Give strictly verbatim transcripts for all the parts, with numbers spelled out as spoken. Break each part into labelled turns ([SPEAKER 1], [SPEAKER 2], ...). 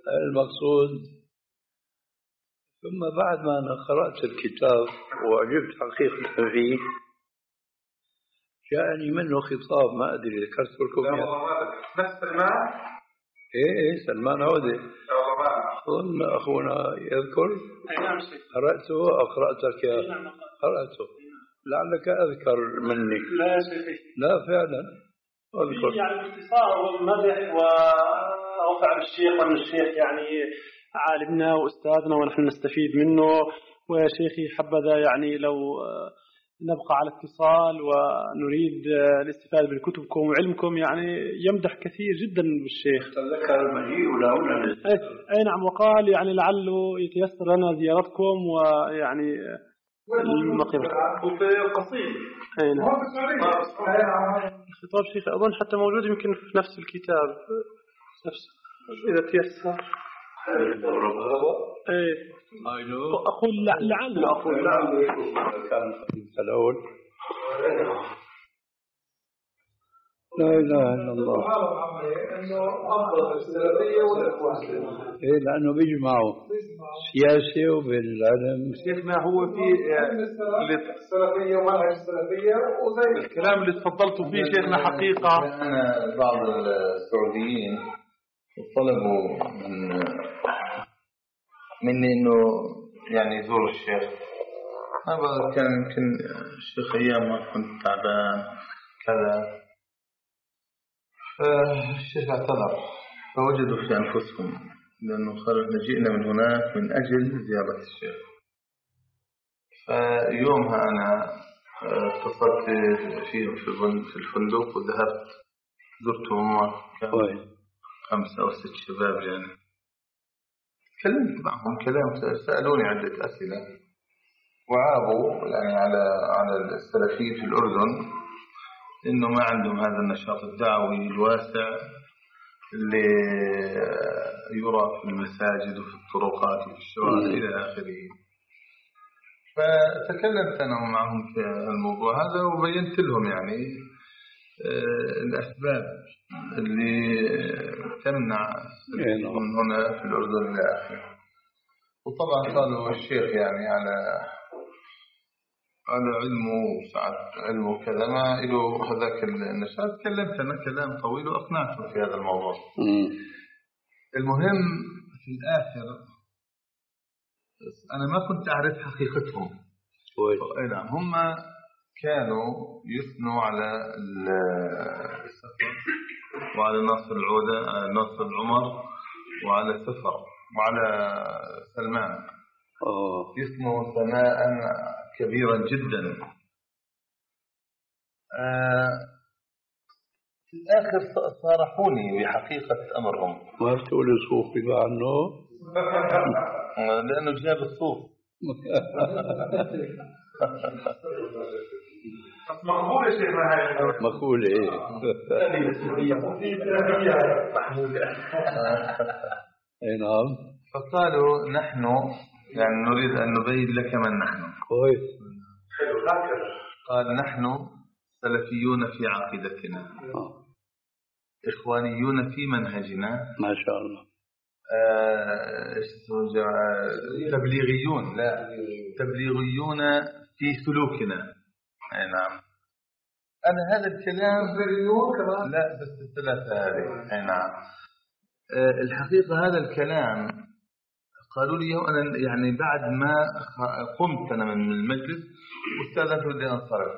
[SPEAKER 1] المقصود. ثم بعد ما أنا قرأت الكتاب وعجبت حقيقة فيه، جاءني منه خطاب ما أدري ذكرت لكم يعني.
[SPEAKER 2] بس سلمان؟
[SPEAKER 1] إيه إيه سلمان عودة أظن أخونا يذكر. قرأته أو قرأتك يا قرأته لعلك أذكر مني.
[SPEAKER 3] لا شيخي
[SPEAKER 1] لا فعلا أذكر
[SPEAKER 3] يعني باختصار والمدح ورفع الشيخ وأن الشيخ يعني عالمنا وأستاذنا ونحن نستفيد منه. ويا شيخي حبذا يعني لو نبقى على اتصال ونريد الاستفادة من كتبكم وعلمكم، يعني يمدح كثير جدا بالشيخ.
[SPEAKER 1] تذكر المجيء ولا هنا؟
[SPEAKER 3] أي نعم، وقال يعني لعله يتيسر لنا زيارتكم ويعني المقيمة
[SPEAKER 2] وفي قصيم.
[SPEAKER 3] أي نعم. خطاب شيخ أظن حتى موجود يمكن في نفس الكتاب نفس إذا تيسر. ايه اقول لعل اقول لعل
[SPEAKER 1] كان الأول. لا إله إلا الله.
[SPEAKER 2] إنه أفضل السلفية والإخوان.
[SPEAKER 1] إيه لأنه بيجمعوا سياسة وبالعلم.
[SPEAKER 2] شيخنا هو في السلفية ومنهج السلفية وزي الكلام اللي تفضلتوا فيه شيخنا حقيقة.
[SPEAKER 4] أنا بعض السعوديين طلبوا من مني إنه يعني يزور الشيخ. هذا كان يمكن الشيخ أيام ما كنت تعبان كذا، فالشيخ اعتذر فوجدوا في أنفسهم لأنه قالوا جئنا من هناك من أجل زيارة الشيخ. فيومها أنا اتصلت فيهم في الفندق وذهبت زرتهم، كانوا خمسة أو ست شباب يعني. تكلمت معهم كلام، سألوني عدة أسئلة وعابوا يعني على على السلفيين في الأردن إنه ما عندهم هذا النشاط الدعوي الواسع اللي يرى في المساجد وفي الطرقات وفي الشوارع إلى آخره. فتكلمت أنا معهم في الموضوع هذا وبينت لهم يعني الأسباب اللي تمنع من هنا في الأردن إلى آخره. وطبعا قالوا الشيخ يعني على على علمه وسعة علمه كذا ما له هذاك النشاط. تكلمت أنا كلام طويل وأقنعته في هذا الموضوع. المهم في الآخر أنا ما كنت أعرف حقيقتهم. نعم هم كانوا يثنوا على السفر وعلى ناصر العودة ناصر العمر وعلى السفر وعلى سلمان. يثنوا ثناء كبيرا جدا. آه في الآخر صارحوني بحقيقة أمرهم.
[SPEAKER 1] ما بتقول الصوفي بقى عنه
[SPEAKER 4] لأنه جاب الصوف.
[SPEAKER 2] مقبول يا شيخنا هاي
[SPEAKER 1] مقبول إيه إيه نعم.
[SPEAKER 4] فقالوا نحن يعني نريد أن نبين لك من نحن.
[SPEAKER 1] كويس.
[SPEAKER 4] قال نحن سلفيون في عقيدتنا، إخوانيون في منهجنا
[SPEAKER 1] ما شاء الله،
[SPEAKER 4] آه تبليغيون لا تبليغيون في سلوكنا. أي نعم. أنا هذا الكلام لا بس الثلاثة هذه. أي نعم. آه الحقيقة هذا الكلام قالوا لي أنا يعني بعد ما قمت أنا من المجلس واستاذنت بدي أنصرف،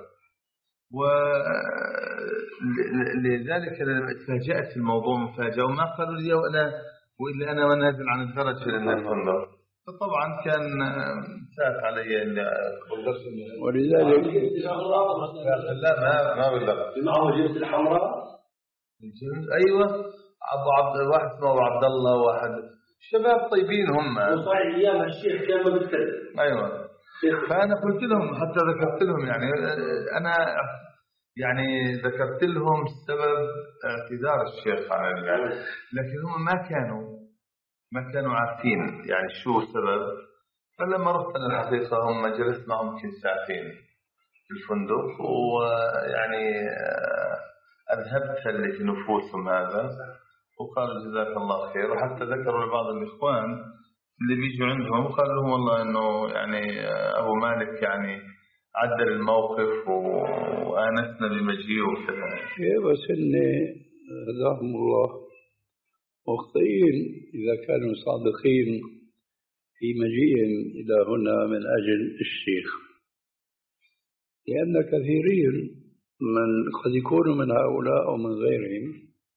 [SPEAKER 4] ولذلك تفاجأت الموضوع مفاجأة وما قالوا لي وأنا وإلا أنا ونازل عن الدرج في الفندق. فطبعا كان ساءت علي
[SPEAKER 1] ولذلك
[SPEAKER 4] لا ما ما بلغت
[SPEAKER 3] معه الجنس الحمراء.
[SPEAKER 4] أيوة أبو عبد واحد اسمه أبو عبد الله واحد شباب طيبين هم.
[SPEAKER 3] وصايع أيام الشيخ كان ما بيتكلم.
[SPEAKER 4] أيوة. فأنا قلت لهم حتى ذكرت لهم يعني أنا يعني ذكرت لهم سبب اعتذار الشيخ عن يعني، لكن هم ما كانوا ما كانوا عارفين يعني شو السبب. فلما رحت أنا الحقيقة هم جلست معهم يمكن ساعتين في الفندق ويعني أذهبت اللي في نفوسهم هذا وقالوا جزاك الله خير، وحتى ذكروا لبعض الإخوان اللي بيجوا عندهم وقال لهم والله إنه يعني أبو مالك يعني عدل الموقف وآنسنا بمجيئه وكذا.
[SPEAKER 1] إيه بس إني هداهم الله مخطئين إذا كانوا صادقين في مجيئهم إلى هنا من أجل الشيخ، لأن كثيرين من قد يكونوا من هؤلاء أو من غيرهم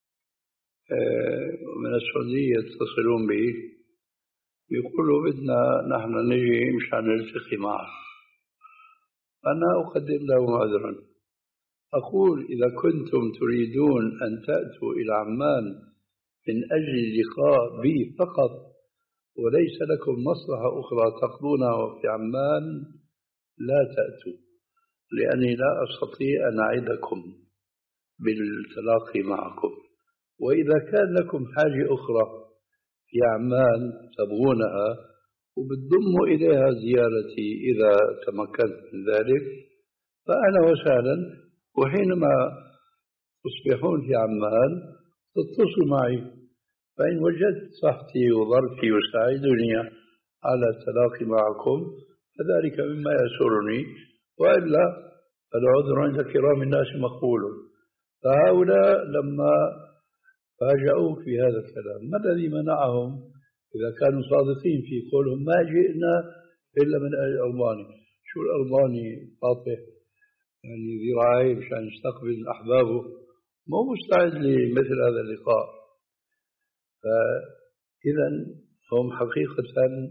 [SPEAKER 1] من السعودية يتصلون به يقولوا بدنا نحن نجي مشان نلتقي معه. أنا أقدم لهم عذرا، أقول إذا كنتم تريدون أن تأتوا إلى عمان من أجل اللقاء بي فقط وليس لكم مصلحة أخرى تقضونها في عمان لا تأتوا، لأني لا أستطيع أن أعدكم بالتلاقي معكم. وإذا كان لكم حاجة أخرى في عمان تبغونها وبتضموا إليها زيارتي إذا تمكنت من ذلك فأهلا وسهلا، وحينما تصبحون في عمان تتصلوا معي، فإن وجدت صحتي وظرفي يساعدني على التلاقي معكم فذلك مما يسرني، وإلا فالعذر عند كرام الناس مقبول. فهؤلاء لما فاجأوك في هذا الكلام ما الذي منعهم إذا كانوا صادقين في قولهم ما جئنا إلا من أجل الألباني؟ شو الألباني فاطح يعني ذراعي مشان يستقبل أحبابه، مو مستعد لمثل هذا اللقاء. فإذا هم حقيقة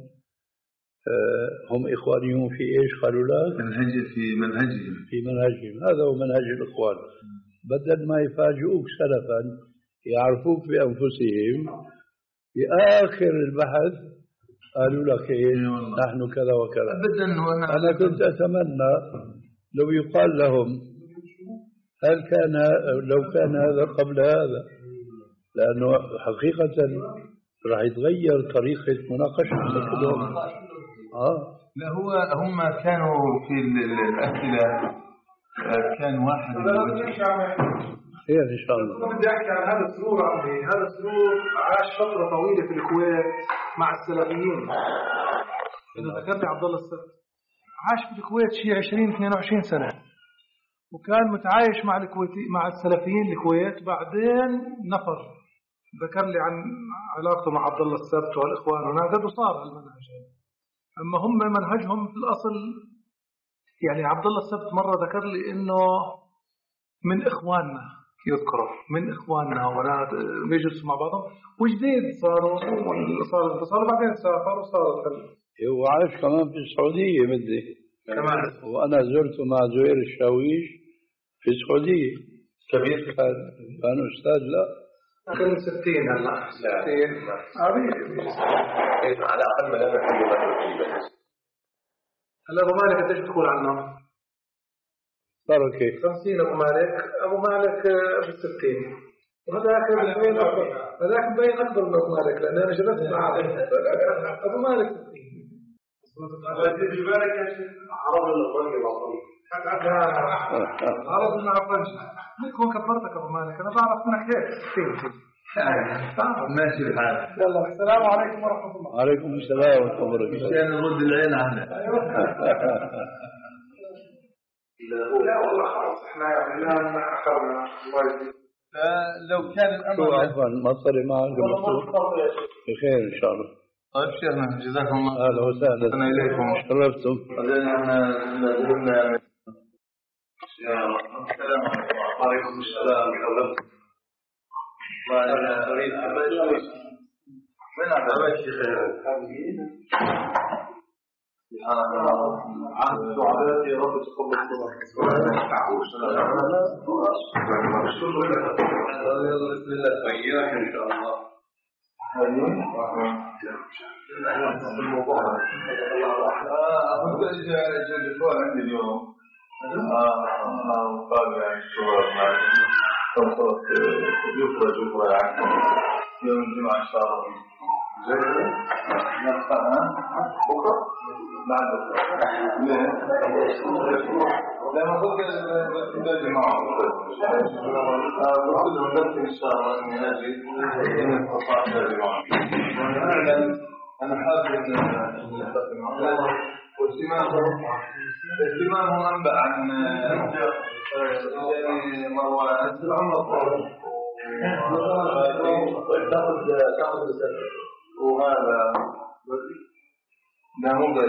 [SPEAKER 1] هم إخوانيون في إيش قالوا لك؟
[SPEAKER 4] منهج في منهجهم
[SPEAKER 1] في منهجهم، هذا هو منهج الإخوان. بدل ما يفاجئوك سلفا يعرفوك بأنفسهم في آخر البحث قالوا لك إيه نحن كذا وكذا.
[SPEAKER 4] أبدا. وأنا
[SPEAKER 1] أنا كنت أتمنى لو يقال لهم هل كان لو كان هذا قبل هذا، لأنه حقيقة راح يتغير طريقة مناقشة الكلام. آه
[SPEAKER 4] لا هو هم كانوا في الأسئلة كان واحد
[SPEAKER 1] خير إن شاء الله.
[SPEAKER 2] بدي أحكي عن هذا السرور عمي. هذا السرور عاش فترة طويلة في الكويت مع السلفيين. إذا ذكرت عبد الله السبت عاش في الكويت شيء عشرين اثنين وعشرين سنة، وكان متعايش مع الكويتي مع السلفيين الكويت. بعدين نفر ذكر لي عن علاقته مع عبد الله السبت والإخوان ونادد وصار المنهج. أما هم منهجهم في الأصل يعني عبد الله السبت مرة ذكر لي إنه من إخواننا، يذكروا من إخواننا ولا بيجلسوا مع بعضهم، وجديد صاروا صاروا صاروا بعدين سافروا صاروا.
[SPEAKER 1] هو عايش كمان في السعودية بدي
[SPEAKER 2] كمان،
[SPEAKER 1] وأنا زرته مع زهير الشاويش في السعودية.
[SPEAKER 4] كبير
[SPEAKER 1] كان كان أستاذ لا
[SPEAKER 2] كان ستين هلا ستين
[SPEAKER 5] على أقل ما لا تقريبا.
[SPEAKER 2] هلا أبو مالك إيش تقول عنه؟
[SPEAKER 1] صار كيف؟
[SPEAKER 2] خمسين أبو مالك أبو مالك بالستين، وهذاك بين أكبر، هذاك بين أكبر من أبو مالك لأن أنا جلست معه. أبو مالك ستين. في بالك يا شيخ عرب الأفرنجي العربي. عرب الأفرنجي. ممكن كبرتك أبو مالك، أنا بعرف منك هيك ستين.
[SPEAKER 4] ماشي الحال.
[SPEAKER 2] يلا السلام عليكم ورحمة الله.
[SPEAKER 1] عليكم السلام ورحمة الله وبركاته.
[SPEAKER 4] عشان نرد العين عنه.
[SPEAKER 2] لا والله خلاص احنا يعني الآن أخرنا الله يجزيك.
[SPEAKER 4] لو كان الأمر
[SPEAKER 1] عفوا ما صار معك بخير إن شاء الله.
[SPEAKER 4] طيب شيخنا جزاكم الله.
[SPEAKER 1] أهلا وسهلا.
[SPEAKER 4] أنا إليكم.
[SPEAKER 1] شرفتم.
[SPEAKER 4] بعدين احنا نزلنا. السلام عليكم. السلام عليكم. ما أريد من هذا الشيخ؟ سبحان الله. عهد السعادة يا رب تقبل الصلاة. بسم الله وإياك إن شاء الله. الموضوع أقول جلسوا عندي اليوم. آه قال يعني الصور ما تنصرف يخرج يخرج عنه يوم الجمعة إن شاء الله. زين. نفسها بكرة. بعد بكرة. ليه؟ لما قلت لازم معه أقول لهم بس إن شاء الله إني أجي إن استطعت لازم معه أعلن أنا حابب أن أستخدم معه واهتمامه أنبأ عن مروان تأخذ تأخذ وهذا لا مو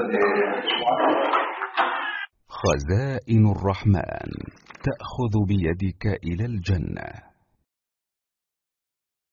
[SPEAKER 6] خزائن الرحمن تأخذ بيدك إلى الجنة.